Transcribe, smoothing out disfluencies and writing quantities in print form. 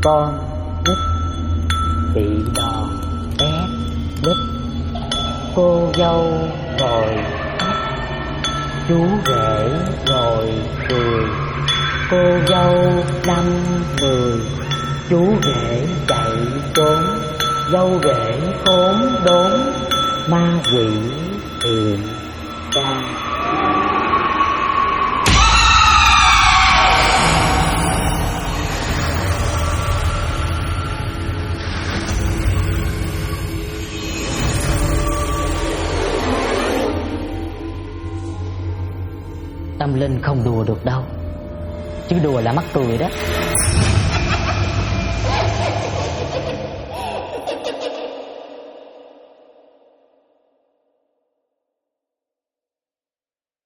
con nít bị đòn té đít, cô dâu ngồi khóc, chú rể ngồi cười. Cô dâu 5-10, chú rể chạy trốn, dâu rể khốn đốn, ma quỷ hiện ra. Tâm linh không đùa được đâu, chứ đùa là mắc cười đó.